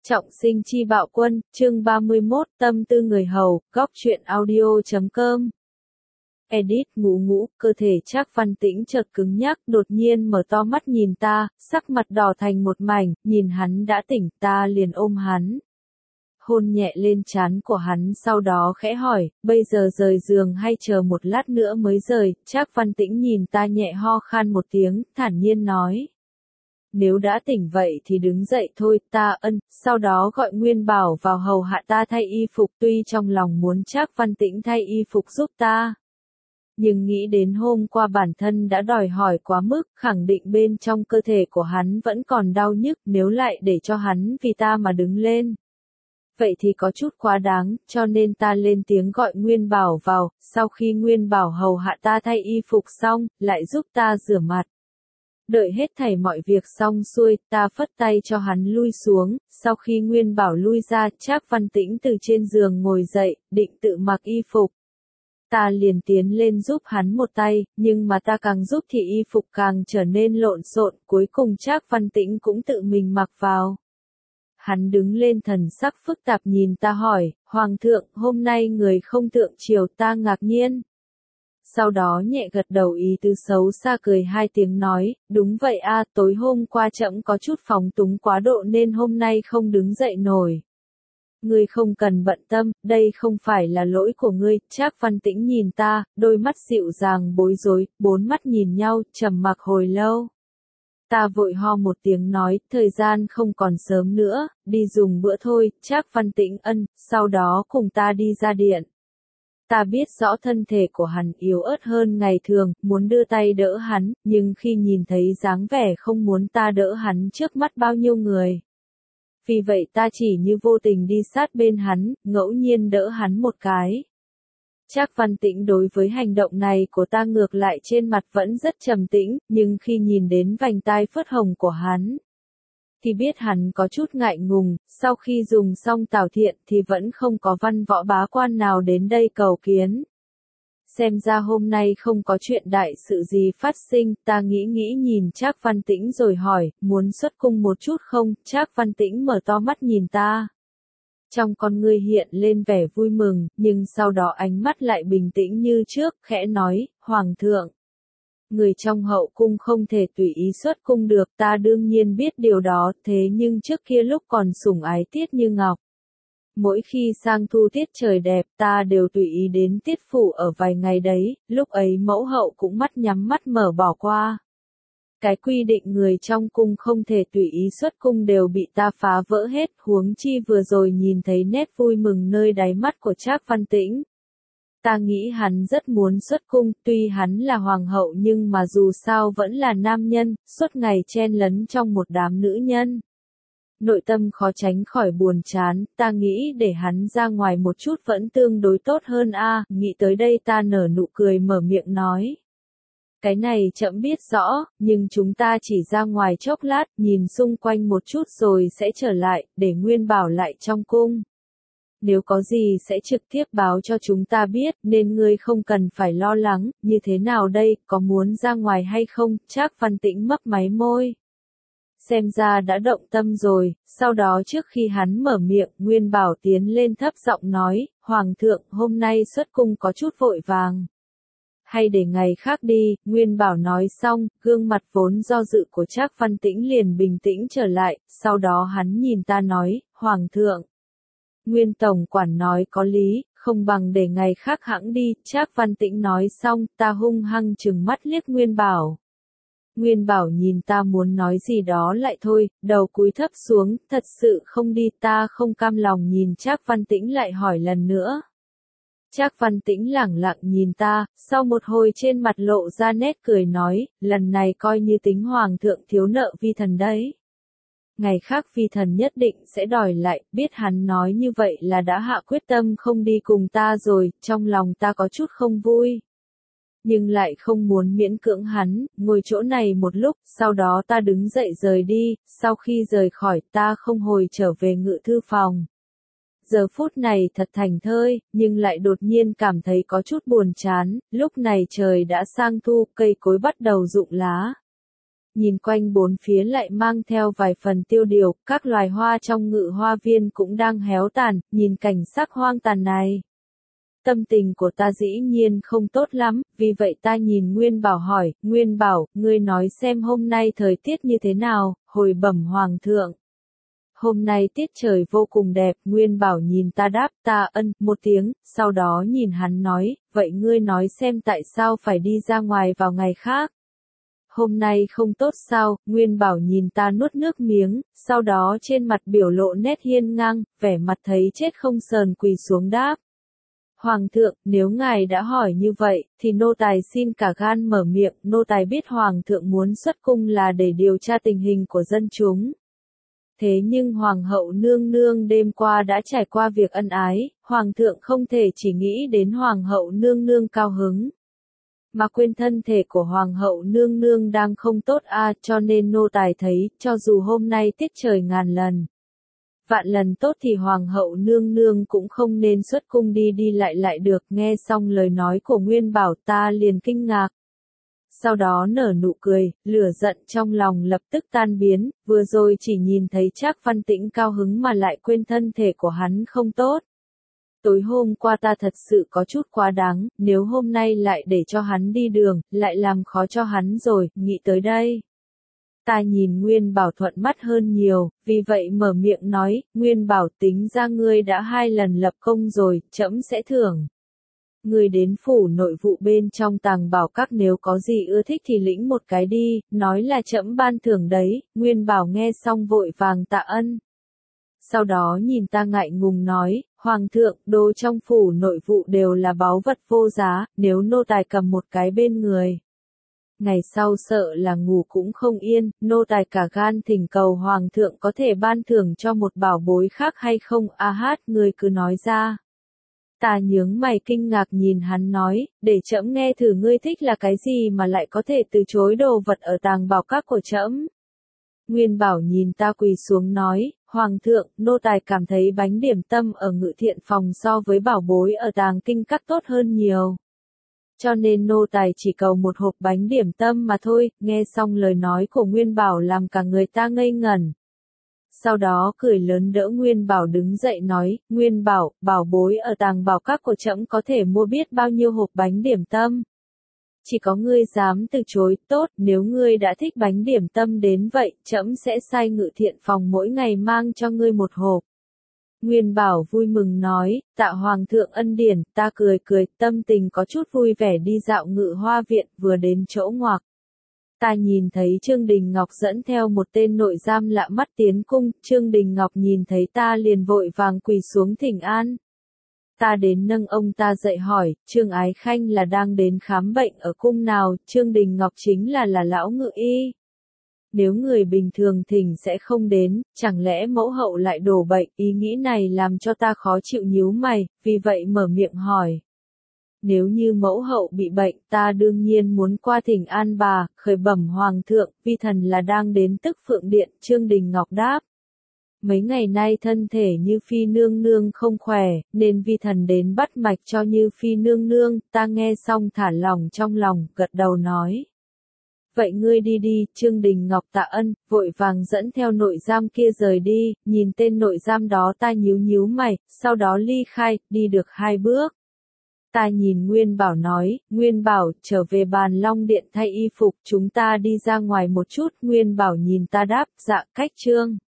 Trọng sinh chi bạo quân, chương 31, tâm tư người hầu, góc truyện audio.com. Edit ngủ ngủ, cơ thể Trác Văn Tĩnh chợt cứng nhắc, đột nhiên mở to mắt nhìn ta, sắc mặt đỏ thành một mảnh, nhìn hắn đã tỉnh, ta liền ôm hắn. Hôn nhẹ lên trán của hắn, sau đó khẽ hỏi, bây giờ rời giường hay chờ một lát nữa mới rời? Trác Văn Tĩnh nhìn ta nhẹ ho khan một tiếng, thản nhiên nói. Nếu đã tỉnh vậy thì đứng dậy thôi, ta sau đó gọi Nguyên Bảo vào hầu hạ ta thay y phục, tuy trong lòng muốn Trác Văn Tĩnh thay y phục giúp ta. Nhưng nghĩ đến hôm qua bản thân đã đòi hỏi quá mức, khẳng định bên trong cơ thể của hắn vẫn còn đau nhức, nếu lại để cho hắn vì ta mà đứng lên. Vậy thì có chút quá đáng, cho nên ta lên tiếng gọi Nguyên Bảo vào, sau khi Nguyên Bảo hầu hạ ta thay y phục xong, lại giúp ta rửa mặt. Đợi hết thảy mọi việc xong xuôi, ta phất tay cho hắn lui xuống, sau khi Nguyên Bảo lui ra, Trác Văn Tĩnh từ trên giường ngồi dậy, định tự mặc y phục. Ta liền tiến lên giúp hắn một tay, nhưng mà ta càng giúp thì y phục càng trở nên lộn xộn, cuối cùng Trác Văn Tĩnh cũng tự mình mặc vào. Hắn đứng lên thần sắc phức tạp nhìn ta hỏi, Hoàng thượng, hôm nay người không thượng triều, ta ngạc nhiên. Sau đó nhẹ gật đầu ý tứ xấu xa cười hai tiếng nói, đúng vậy a, tối hôm qua trẫm có chút phóng túng quá độ nên hôm nay không đứng dậy nổi. Ngươi không cần bận tâm, đây không phải là lỗi của ngươi. Trác Văn Tĩnh nhìn ta, đôi mắt dịu dàng bối rối, bốn mắt nhìn nhau, trầm mặc hồi lâu. Ta vội ho một tiếng nói, thời gian không còn sớm nữa, đi dùng bữa thôi. Trác Văn Tĩnh sau đó cùng ta đi ra điện. Ta biết rõ thân thể của hắn yếu ớt hơn ngày thường, muốn đưa tay đỡ hắn, nhưng khi nhìn thấy dáng vẻ không muốn ta đỡ hắn trước mắt bao nhiêu người. Vì vậy ta chỉ như vô tình đi sát bên hắn, ngẫu nhiên đỡ hắn một cái. Trác Văn Tĩnh đối với hành động này của ta ngược lại trên mặt vẫn rất trầm tĩnh, nhưng khi nhìn đến vành tai phớt hồng của hắn, thì biết hắn có chút ngại ngùng, sau khi dùng xong tảo thiện thì vẫn không có văn võ bá quan nào đến đây cầu kiến. Xem ra hôm nay không có chuyện đại sự gì phát sinh, ta nghĩ nhìn Trác Văn Tĩnh rồi hỏi, muốn xuất cung một chút không? Trác Văn Tĩnh mở to mắt nhìn ta. Trong con ngươi hiện lên vẻ vui mừng, nhưng sau đó ánh mắt lại bình tĩnh như trước, khẽ nói, Hoàng thượng. Người trong hậu cung không thể tùy ý xuất cung được, ta đương nhiên biết điều đó, thế nhưng trước kia lúc còn sủng ái Tiết Như Ngọc. Mỗi khi sang thu tiết trời đẹp, ta đều tùy ý đến tiết phủ ở vài ngày đấy, lúc ấy mẫu hậu cũng mắt nhắm mắt mở bỏ qua. Cái quy định người trong cung không thể tùy ý xuất cung đều bị ta phá vỡ hết, huống chi vừa rồi nhìn thấy nét vui mừng nơi đáy mắt của Trác Văn Tĩnh. Ta nghĩ hắn rất muốn xuất cung, tuy hắn là hoàng hậu nhưng mà dù sao vẫn là nam nhân, suốt ngày chen lấn trong một đám nữ nhân. Nội tâm khó tránh khỏi buồn chán, ta nghĩ để hắn ra ngoài một chút vẫn tương đối tốt hơn a. Nghĩ tới đây ta nở nụ cười mở miệng nói. Cái này trẫm biết rõ, nhưng chúng ta chỉ ra ngoài chốc lát, nhìn xung quanh một chút rồi sẽ trở lại, để Nguyên Bảo lại trong cung. Nếu có gì sẽ trực tiếp báo cho chúng ta biết, nên ngươi không cần phải lo lắng, như thế nào đây, có muốn ra ngoài hay không? Trác Văn Tĩnh mấp máy môi. Xem ra đã động tâm rồi, sau đó trước khi hắn mở miệng, Nguyên Bảo tiến lên thấp giọng nói, Hoàng thượng, hôm nay xuất cung có chút vội vàng. Hay để ngày khác đi, Nguyên Bảo nói xong, gương mặt vốn do dự của Trác Văn Tĩnh liền bình tĩnh trở lại, sau đó hắn nhìn ta nói, Hoàng thượng. Nguyên Tổng quản nói có lý, không bằng để ngày khác hẵng đi, Trác Văn Tĩnh nói xong, ta hung hăng trừng mắt liếc Nguyên Bảo. Nguyên Bảo nhìn ta muốn nói gì đó lại thôi, đầu cúi thấp xuống, thật sự không đi, ta không cam lòng nhìn Trác Văn Tĩnh lại hỏi lần nữa. Trác Văn Tĩnh lẳng lặng nhìn ta, sau một hồi trên mặt lộ ra nét cười nói, lần này coi như tính Hoàng thượng thiếu nợ vi thần đấy. Ngày khác vi thần nhất định sẽ đòi lại, biết hắn nói như vậy là đã hạ quyết tâm không đi cùng ta rồi, trong lòng ta có chút không vui. Nhưng lại không muốn miễn cưỡng hắn, ngồi chỗ này một lúc, sau đó ta đứng dậy rời đi, sau khi rời khỏi ta không hồi trở về ngự thư phòng. Giờ phút này thật thảnh thơi, nhưng lại đột nhiên cảm thấy có chút buồn chán, lúc này trời đã sang thu, cây cối bắt đầu rụng lá. nhìn quanh bốn phía lại mang theo vài phần tiêu điều, các loài hoa trong ngự hoa viên cũng đang héo tàn, nhìn cảnh sắc hoang tàn này. Tâm tình của ta dĩ nhiên không tốt lắm, vì vậy ta nhìn Nguyên Bảo hỏi, Nguyên Bảo, ngươi nói xem hôm nay thời tiết như thế nào, hồi bẩm Hoàng thượng. Hôm nay tiết trời vô cùng đẹp, Nguyên Bảo nhìn ta đáp ta ân một tiếng, sau đó nhìn hắn nói, vậy ngươi nói xem tại sao phải đi ra ngoài vào ngày khác. Hôm nay không tốt sao, Nguyên Bảo nhìn ta nuốt nước miếng, sau đó trên mặt biểu lộ nét hiên ngang, vẻ mặt thấy chết không sờn quỳ xuống đáp. Hoàng thượng, nếu ngài đã hỏi như vậy, thì nô tài xin cả gan mở miệng, nô tài biết Hoàng thượng muốn xuất cung là để điều tra tình hình của dân chúng. Thế nhưng Hoàng hậu nương nương đêm qua đã trải qua việc ân ái, Hoàng thượng không thể chỉ nghĩ đến Hoàng hậu nương nương cao hứng. Mà quên thân thể của Hoàng hậu nương nương đang không tốt cho nên nô tài thấy, cho dù hôm nay tiết trời ngàn lần. Vạn lần tốt thì Hoàng hậu nương nương cũng không nên xuất cung đi đi lại được, nghe xong lời nói của Nguyên Bảo ta liền kinh ngạc. Sau đó nở nụ cười, lửa giận trong lòng lập tức tan biến, vừa rồi chỉ nhìn thấy Trác Văn Tĩnh cao hứng mà lại quên thân thể của hắn không tốt. Tối hôm qua ta thật sự có chút quá đáng, nếu hôm nay lại để cho hắn đi đường, lại làm khó cho hắn rồi, nghĩ tới đây. Ta nhìn Nguyên Bảo thuận mắt hơn nhiều, vì vậy mở miệng nói, Nguyên Bảo tính ra ngươi đã 2 lần lập công rồi, trẫm sẽ thưởng. Ngươi đến phủ nội vụ bên trong Tàng Bảo Các nếu có gì ưa thích thì lĩnh một cái đi, nói là trẫm ban thưởng đấy, Nguyên Bảo nghe xong vội vàng tạ ân. Sau đó nhìn ta ngại ngùng nói, Hoàng thượng, đồ trong phủ nội vụ đều là báu vật vô giá, nếu nô tài cầm một cái bên người. Ngày sau sợ là ngủ cũng không yên, nô tài cả gan thỉnh cầu Hoàng thượng có thể ban thưởng cho một bảo bối khác hay không, người cứ nói ra. Ta nhướng mày kinh ngạc nhìn hắn nói, để trẫm nghe thử ngươi thích là cái gì mà lại có thể từ chối đồ vật ở Tàng Bảo Các của trẫm. Nguyên Bảo nhìn ta quỳ xuống nói, Hoàng thượng, nô tài cảm thấy bánh điểm tâm ở Ngự Thiện Phòng so với bảo bối ở Tàng Kinh Các tốt hơn nhiều. Cho nên nô tài chỉ cầu một hộp bánh điểm tâm mà thôi, nghe xong lời nói của Nguyên Bảo làm cả người ta ngây ngẩn. Sau đó cười lớn đỡ Nguyên Bảo đứng dậy nói, Nguyên Bảo, bảo bối ở Tàng Bảo Các của trẫm có thể mua biết bao nhiêu hộp bánh điểm tâm. Chỉ có ngươi dám từ chối, tốt, nếu ngươi đã thích bánh điểm tâm đến vậy, trẫm sẽ sai Ngự Thiện Phòng mỗi ngày mang cho ngươi một hộp. Nguyên Bảo vui mừng nói, tạ Hoàng thượng ân điển, ta cười cười, tâm tình có chút vui vẻ đi dạo Ngự Hoa Viện, vừa đến chỗ ngoặc. Ta nhìn thấy Trương Đình Ngọc dẫn theo một tên nội giam lạ mắt tiến cung, Trương Đình Ngọc nhìn thấy ta liền vội vàng quỳ xuống thỉnh an. Ta đến nâng ông ta dậy hỏi, Trương Ái Khanh là đang đến khám bệnh ở cung nào, Trương Đình Ngọc chính là lão ngự y. Nếu người bình thường thỉnh sẽ không đến, chẳng lẽ mẫu hậu lại đổ bệnh, ý nghĩ này làm cho ta khó chịu nhíu mày, vì vậy mở miệng hỏi. Nếu như mẫu hậu bị bệnh, ta đương nhiên muốn qua thỉnh an bà, khởi bẩm Hoàng thượng, vi thần là đang đến Tức Phượng Điện, Trương Đình Ngọc đáp. Mấy ngày nay thân thể Như Phi nương nương không khỏe, nên vi thần đến bắt mạch cho Như Phi nương nương, ta nghe xong thả lòng trong lòng, gật đầu nói. Vậy ngươi đi đi, Trương Đình Ngọc tạ ân, vội vàng dẫn theo nội giam kia rời đi, nhìn tên nội giam đó ta nhíu mày, sau đó ly khai, đi được 2 bước. Ta nhìn Nguyên Bảo nói, Nguyên Bảo, trở về Bàn Long Điện thay y phục, chúng ta đi ra ngoài một chút, Nguyên Bảo nhìn ta đáp, dạ cách Trương.